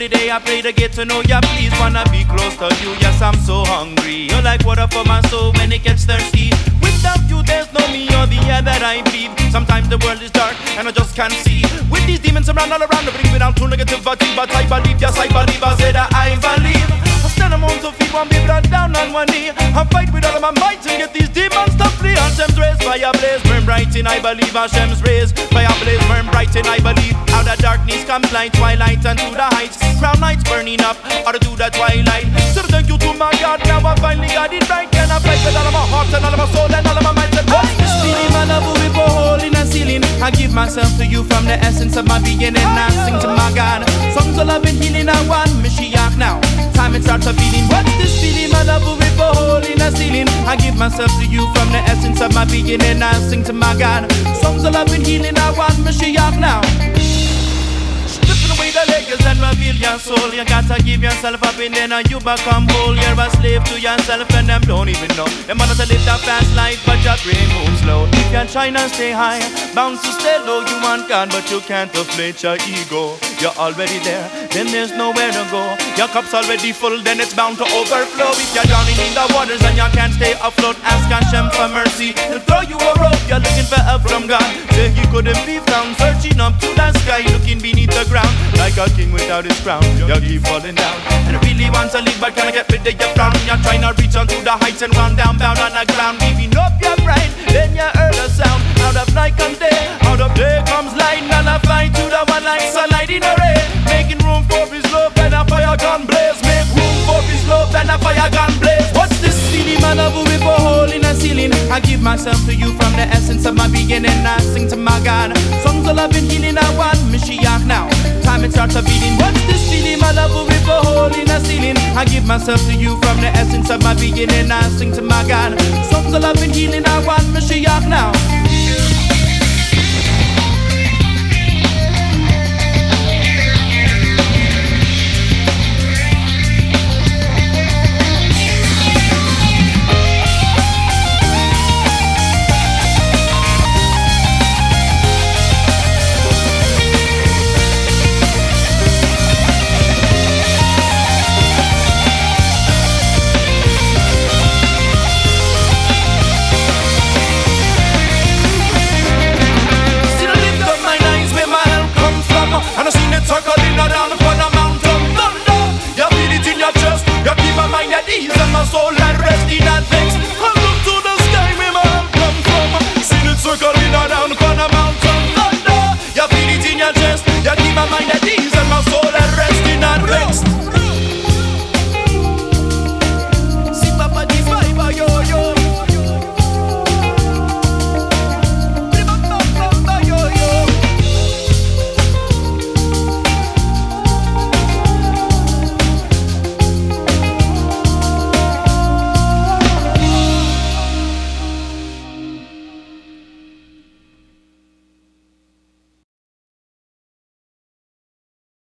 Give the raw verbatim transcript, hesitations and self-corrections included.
every day I pray to get to know ya. Please wanna be close to you, yes I'm so hungry. You're like water for my soul when it gets thirsty. Without you there's no me or the air that I breathe. Sometimes the world is dark and I just can't see. With these demons around all around, bring me down to negativity. But I believe, yes I believe, I said that I believe. I stand among to feet, one be brought down on one knee. I fight with all of my might to get these demons to flee. Hashem's rays, fire blaze, burn bright in I believe. Hashem's rays, fire blaze, burn bright in I believe. Out of darkness comes light, twilight and to the heights. Crown lights burning up, out to the twilight. So thank you to my God, now I finally got it right. Can I fight with all of my heart and all of my soul and all of my mind? And what's this feeling, my love, we pour a hole in the ceiling. I give myself to you from the essence of my beginning. I sing to my God, songs of love and healing. I want Mashiach now. Time it starts a feeling. What's this feeling, my love, we pour a hole in the ceiling. I give myself to you from the essence of my beginning. I sing to my God, songs of love and healing. I want Mashiach now. Away the layers and reveal your soul. You gotta give yourself up and then you become whole. You're a slave to yourself and them don't even know. Them want to live that fast life but your brain moves slow. If you're trying to stay high, bound to stay low. You want God but you can't deflate your ego. You're already there, then there's nowhere to go. Your cup's already full, then it's bound to overflow. If you're drowning in the waters and you can't stay afloat, ask Hashem for mercy. He'll throw you a rope. You're looking for help from God. Say he couldn't be found, searching up to the sky, looking beneath the ground. Like a king without his crown, you keep falling down. And I really want to live, but can I get rid of your frown? You're trying to reach onto the heights and run down, bound on the ground. Giving up your pride, then you heard a sound. Out of night comes day, out of day comes light. And I fly to the one like sunlight in a ray. Making room for his love and a fire gun blaze. Make room for his love and a fire gun blaze. What's this feeling, my love, with a hole in the ceiling? I give myself to you from the essence of my beginning. I sing to my God, songs of love and healing. I want Mashiach now. Time it starts a beating. What's this feeling, my love, with a hole in the ceiling? I give myself to you from the essence of my beginning. I sing to my God, songs of love and healing. I want Mashiach now.